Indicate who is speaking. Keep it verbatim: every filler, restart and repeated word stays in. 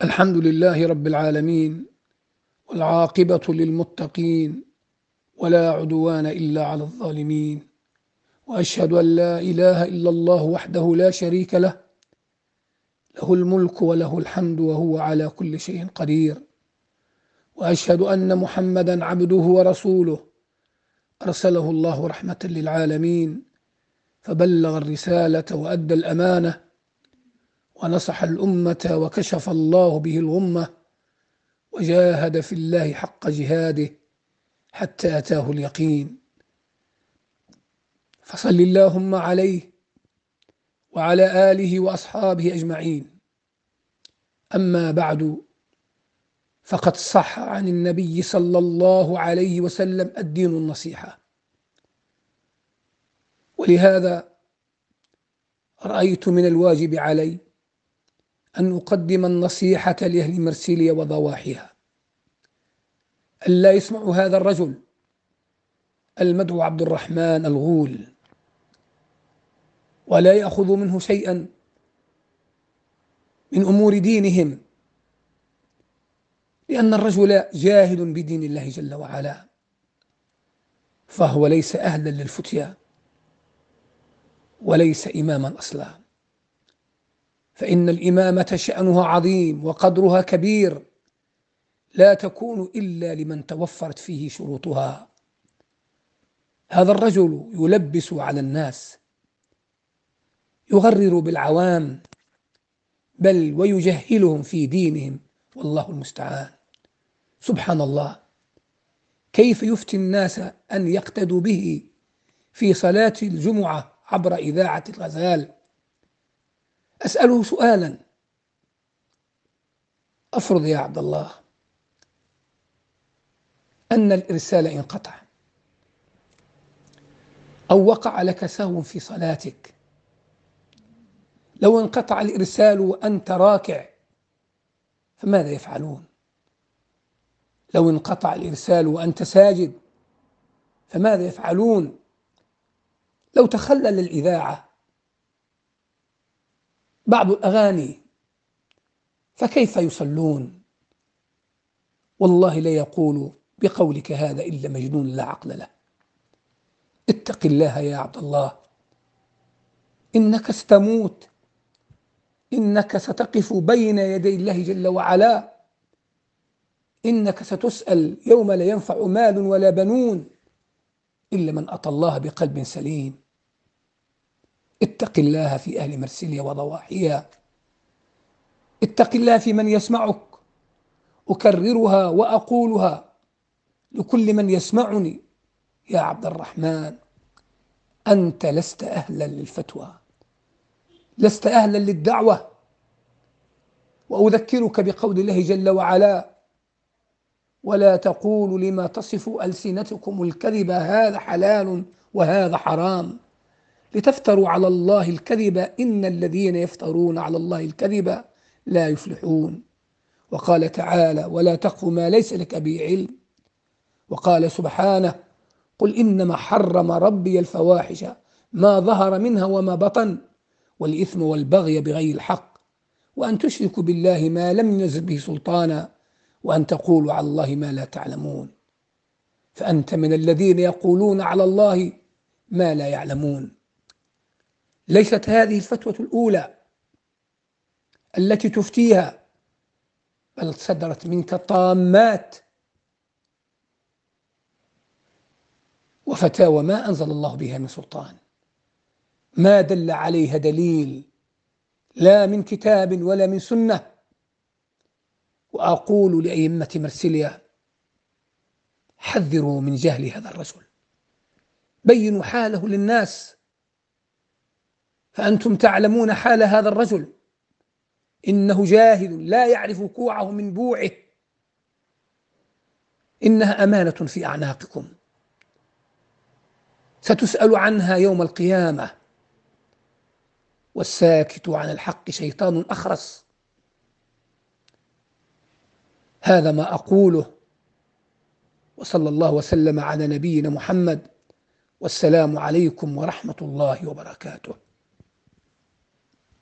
Speaker 1: الحمد لله رب العالمين، والعاقبة للمتقين، ولا عدوان إلا على الظالمين. وأشهد أن لا إله إلا الله وحده لا شريك له، له الملك وله الحمد وهو على كل شيء قدير. وأشهد أن محمدا عبده ورسوله، أرسله الله رحمة للعالمين، فبلغ الرسالة وأدى الأمانة ونصح الأمة وكشف الله به الغمة، وجاهد في الله حق جهاده حتى أتاه اليقين. فصل اللهم عليه وعلى آله وأصحابه أجمعين. أما بعد، فقد صح عن النبي صلى الله عليه وسلم الدين النصيحة، ولهذا رأيت من الواجب علي أن أقدم النصيحة لأهل مرسيليا وضواحيها، ألا يسمعوا هذا الرجل المدعو عبد الرحمن الغول، ولا يأخذوا منه شيئا من أمور دينهم، لأن الرجل جاهل بدين الله جل وعلا، فهو ليس أهلا للفتيا وليس إماما أصلا. فإن الإمامة شأنها عظيم وقدرها كبير، لا تكون إلا لمن توفرت فيه شروطها. هذا الرجل يلبس على الناس، يغرر بالعوام، بل ويجهلهم في دينهم، والله المستعان. سبحان الله، كيف يفتي الناس أن يقتدوا به في صلاة الجمعة عبر إذاعة الغزال؟ أسأله سؤالا، أفرض يا عبد الله أن الإرسال انقطع، أو وقع لك سهو في صلاتك. لو انقطع الإرسال وأنت راكع فماذا يفعلون؟ لو انقطع الإرسال وأنت ساجد فماذا يفعلون؟ لو تخلل الإذاعة بعض الأغاني فكيف يصلون؟ والله لا يقول بقولك هذا إلا مجنون لا عقل له. اتق الله يا عبد الله، إنك ستموت، إنك ستقف بين يدي الله جل وعلا، إنك ستسأل يوم لا ينفع مال ولا بنون إلا من أتى الله بقلب سليم. اتق الله في أهل مرسيليا وضواحيها، اتق الله في من يسمعك. أكررها وأقولها لكل من يسمعني: يا عبد الرحمن، أنت لست أهلا للفتوى، لست أهلا للدعوة. وأذكرك بقول الله جل وعلا: ولا تقولوا لما تصف ألسنتكم الكذب هذا حلال وهذا حرام لتفتروا على الله الكذب إن الذين يفترون على الله الكذب لا يفلحون. وقال تعالى: ولا تقف ما ليس لك به علم. وقال سبحانه: قل إنما حرم ربي الفواحش ما ظهر منها وما بطن والإثم والبغي بغير الحق وأن تشركوا بالله ما لم ينزل به سلطانا وأن تقولوا على الله ما لا تعلمون. فأنت من الذين يقولون على الله ما لا يعلمون. ليست هذه الفتوى الأولى التي تفتيها، بل صدرت منك طامات وفتاوى ما أنزل الله بها من سلطان، ما دل عليها دليل لا من كتاب ولا من سنة. وأقول لأئمة مرسيليا: حذروا من جهل هذا الرجل، بينوا حاله للناس، فأنتم تعلمون حال هذا الرجل، إنه جاهل لا يعرف كوعه من بوعه، إنها أمانة في أعناقكم ستسأل عنها يوم القيامة، والساكت عن الحق شيطان أخرس. هذا ما أقوله، وصلى الله وسلم على نبينا محمد، والسلام عليكم ورحمة الله وبركاته.